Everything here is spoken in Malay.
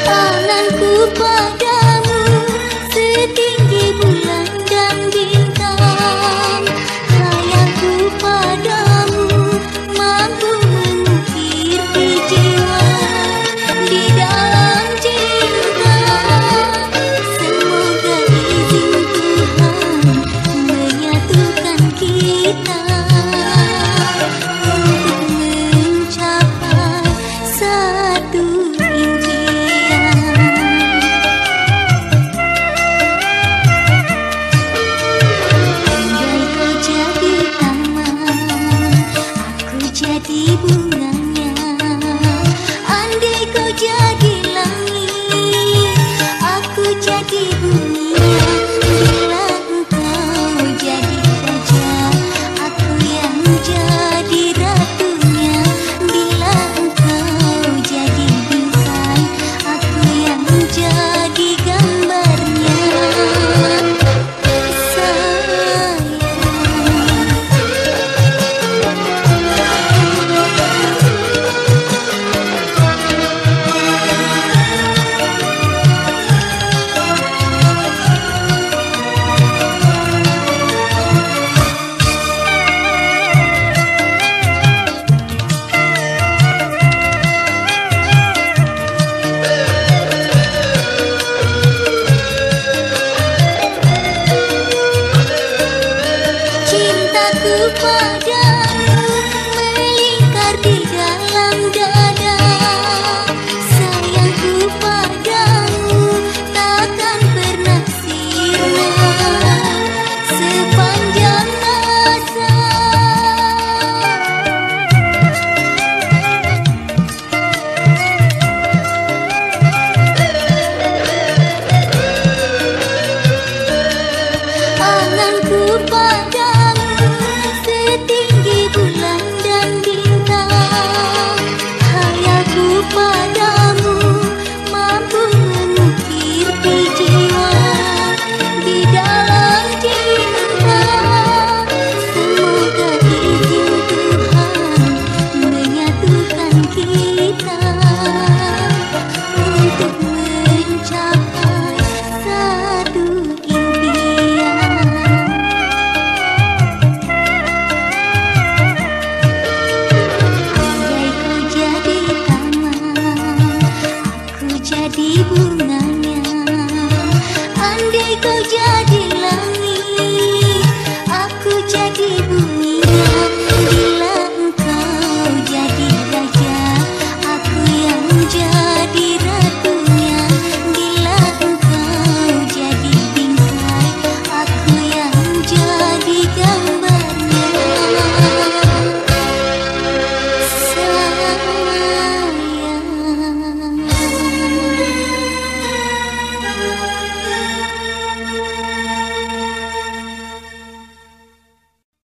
Anganku padamu setinggi bulan dan bintang. Hayalku padamu mampu mengukir di jiwa. Di dalam cinta semoga izin Tuhan menyatukan kita untuk mencapai satu impian. Andai kau jadi taman, aku jadi bunganya. Andai kau jadi langit, aku jadi buminya. Bila engkau jadi raja, aku yang jadi ratunya. Bila engkau jadi bintang, aku yang jadi gambarnya. Sayang, cintaku padamu melingkar di dalam dada. Sayangku padamu takkan pernah sirna sepanjang masa. Anganku padamu setinggi bulan dan bintang. Hayalku padamu mampu mengukir di jiwa. Di dalam cinta semoga izin Tuhan menyatukan kita untuk mencapai satu impian. Andai kau jadi taman, aku jadi bunganya. Andai kau jadi